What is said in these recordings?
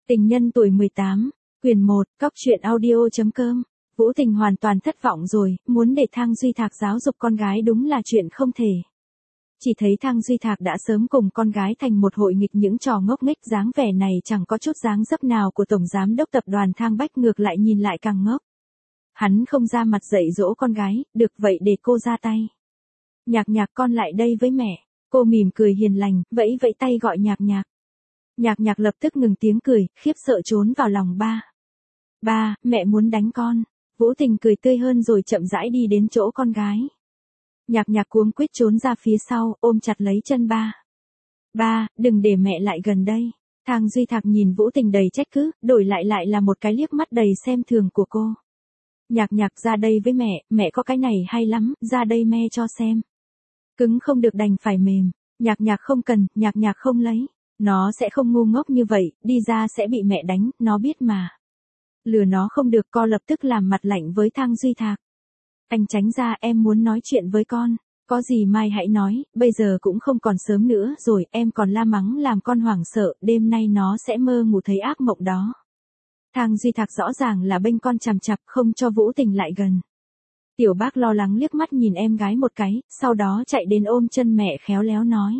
Tình nhân tuổi 18, quyền 1, cóc truyện audio.com. Vũ Tình hoàn toàn thất vọng rồi, muốn để Thang Duy Thạc giáo dục con gái đúng là chuyện không thể. Chỉ thấy Thang Duy Thạc đã sớm cùng con gái thành một hội nghịch những trò ngốc nghếch, dáng vẻ này chẳng có chút dáng dấp nào của tổng giám đốc tập đoàn Thang Bách, ngược lại nhìn lại càng ngốc. Hắn không ra mặt dạy dỗ con gái, được vậy để cô ra tay. Nhạc Nhạc, con lại đây với mẹ. Cô mỉm cười hiền lành, vẫy vẫy tay gọi Nhạc Nhạc. Nhạc Nhạc lập tức ngừng tiếng cười, khiếp sợ trốn vào lòng ba. Ba, mẹ muốn đánh con. Vũ Tình cười tươi hơn rồi chậm rãi đi đến chỗ con gái. Nhạc Nhạc cuống quýt trốn ra phía sau, ôm chặt lấy chân ba. Ba, đừng để mẹ lại gần đây. Thang Duy Thạc nhìn Vũ Tình đầy trách cứ, đổi lại là một cái liếc mắt đầy xem thường của cô. Nhạc Nhạc, ra đây với mẹ có cái này hay lắm, ra đây me cho xem. Cứng không được đành phải mềm. Nhạc Nhạc không cần, Nhạc Nhạc không lấy. Nó sẽ không ngu ngốc như vậy, đi ra sẽ bị mẹ đánh, nó biết mà. Lừa nó không được, co lập tức làm mặt lạnh với Thang Duy Thạc. Anh tránh ra, em muốn nói chuyện với con. Có gì mai hãy nói, bây giờ cũng không còn sớm nữa rồi, em còn la mắng làm con hoảng sợ, đêm nay nó sẽ mơ ngủ thấy ác mộng đó. Thang Duy Thạc rõ ràng là bênh con chằm chặp, không cho Vũ Tình lại gần. Tiểu Bác lo lắng liếc mắt nhìn em gái một cái, sau đó chạy đến ôm chân mẹ khéo léo nói.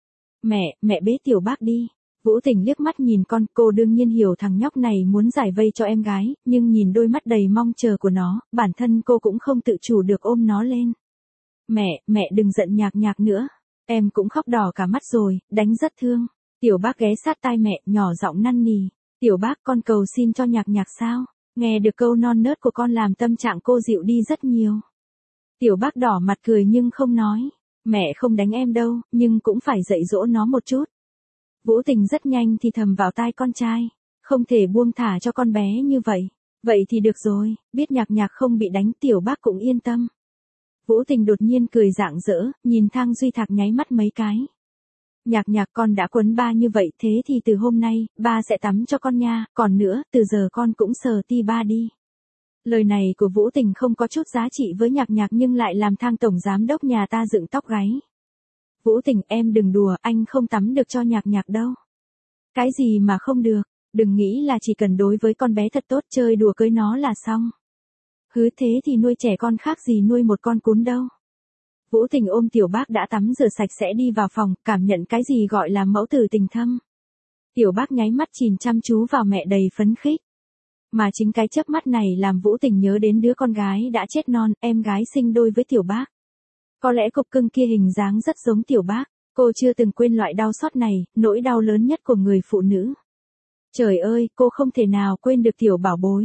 Mẹ bế Tiểu Bác đi. Vũ Tình liếc mắt nhìn con, cô đương nhiên hiểu thằng nhóc này muốn giải vây cho em gái, nhưng nhìn đôi mắt đầy mong chờ của nó, bản thân cô cũng không tự chủ được ôm nó lên. Mẹ đừng giận Nhạc Nhạc nữa. Em cũng khóc đỏ cả mắt rồi, đánh rất thương. Tiểu Bác ghé sát tai mẹ, nhỏ giọng năn nỉ. Tiểu Bác, con cầu xin cho Nhạc Nhạc sao? Nghe được câu non nớt của con làm tâm trạng cô dịu đi rất nhiều. Tiểu Bác đỏ mặt cười nhưng không nói. Mẹ không đánh em đâu, nhưng cũng phải dạy dỗ nó một chút. Vũ Tình rất nhanh thì thầm vào tai con trai. Không thể buông thả cho con bé như vậy. Vậy thì được rồi, biết Nhạc Nhạc không bị đánh, Tiểu Bác cũng yên tâm. Vũ Tình đột nhiên cười rạng rỡ, nhìn Thang Duy Thạc nháy mắt mấy cái. Nhạc Nhạc, con đã quấn ba như vậy, thế thì từ hôm nay, ba sẽ tắm cho con nha, còn nữa, từ giờ con cũng sờ ti ba đi. Lời này của Vũ Tình không có chút giá trị với Nhạc Nhạc nhưng lại làm Thang tổng giám đốc nhà ta dựng tóc gáy. Vũ Tình, em đừng đùa, anh không tắm được cho Nhạc Nhạc đâu. Cái gì mà không được, đừng nghĩ là chỉ cần đối với con bé thật tốt, chơi đùa cưới nó là xong. Hứ, thế thì nuôi trẻ con khác gì nuôi một con cún đâu. Vũ Tình ôm Tiểu Bác đã tắm rửa sạch sẽ đi vào phòng, cảm nhận cái gì gọi là mẫu tử tình thâm. Tiểu Bác nháy mắt nhìn chăm chú vào mẹ đầy phấn khích. Mà chính cái chớp mắt này làm Vũ Tình nhớ đến đứa con gái đã chết non, em gái sinh đôi với Tiểu Bác. Có lẽ cục cưng kia hình dáng rất giống Tiểu Bác, cô chưa từng quên loại đau xót này, nỗi đau lớn nhất của người phụ nữ. Trời ơi, cô không thể nào quên được Tiểu Bảo Bối.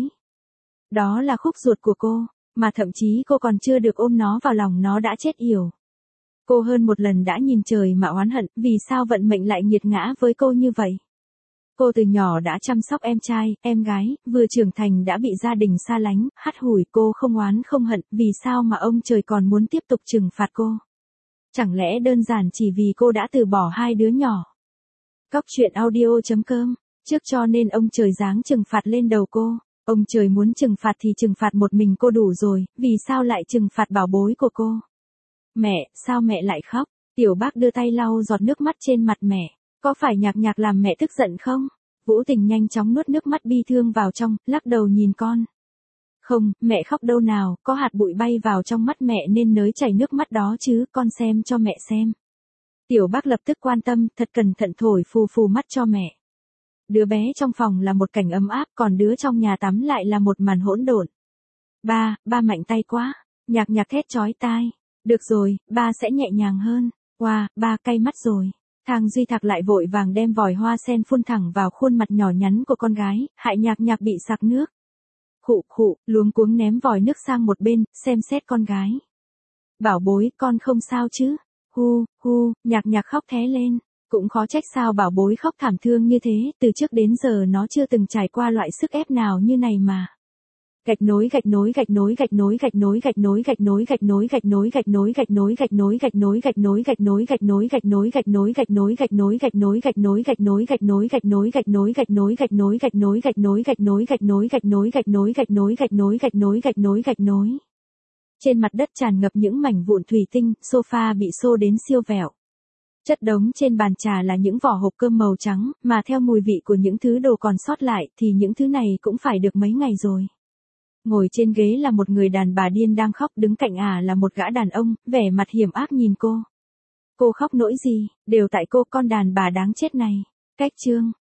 Đó là khúc ruột của cô, mà thậm chí cô còn chưa được ôm nó vào lòng nó đã chết yểu. Cô hơn một lần đã nhìn trời mà oán hận, vì sao vận mệnh lại nghiệt ngã với cô như vậy. Cô từ nhỏ đã chăm sóc em trai, em gái, vừa trưởng thành đã bị gia đình xa lánh, hắt hủi, cô không oán không hận, vì sao mà ông trời còn muốn tiếp tục trừng phạt cô? Chẳng lẽ đơn giản chỉ vì cô đã từ bỏ hai đứa nhỏ? Cóc truyện audio.com, trước cho nên ông trời giáng trừng phạt lên đầu cô. Ông trời muốn trừng phạt thì trừng phạt một mình cô đủ rồi, vì sao lại trừng phạt bảo bối của cô? Mẹ, sao mẹ lại khóc? Tiểu Bác đưa tay lau giọt nước mắt trên mặt mẹ. Có phải Nhạc Nhạc làm mẹ tức giận không? Vũ Tình nhanh chóng nuốt nước mắt bi thương vào trong, lắc đầu nhìn con. Không, mẹ khóc đâu nào, có hạt bụi bay vào trong mắt mẹ nên nới chảy nước mắt đó chứ, con xem cho mẹ xem. Tiểu Bác lập tức quan tâm, thật cẩn thận thổi phù phù mắt cho mẹ. Đứa bé trong phòng là một cảnh ấm áp, còn đứa trong nhà tắm lại là một màn hỗn độn. Ba mạnh tay quá. Nhạc Nhạc thét chói tai. Được rồi, ba sẽ nhẹ nhàng hơn. Wow, ba cay mắt rồi. Thang Duy Thạc lại vội vàng đem vòi hoa sen phun thẳng vào khuôn mặt nhỏ nhắn của con gái, hại Nhạc Nhạc bị sặc nước. Khụ, luống cuống ném vòi nước sang một bên, xem xét con gái. Bảo bối, con không sao chứ? Hu, Nhạc Nhạc khóc thé lên. Cũng khó trách sao bảo bối khóc thảm thương như thế, từ trước đến giờ nó chưa từng trải qua loại sức ép nào như này mà. Gạch nối Trên mặt đất tràn ngập những mảnh vụn thủy tinh, sofa bị xô đến siêu vẹo. Chất đống trên bàn trà là những vỏ hộp cơm màu trắng, mà theo mùi vị của những thứ đồ còn sót lại thì những thứ này cũng phải được mấy ngày rồi. Ngồi trên ghế là một người đàn bà điên đang khóc, đứng cạnh là một gã đàn ông, vẻ mặt hiểm ác nhìn cô. Cô khóc nỗi gì, đều tại cô con đàn bà đáng chết này. Cách chương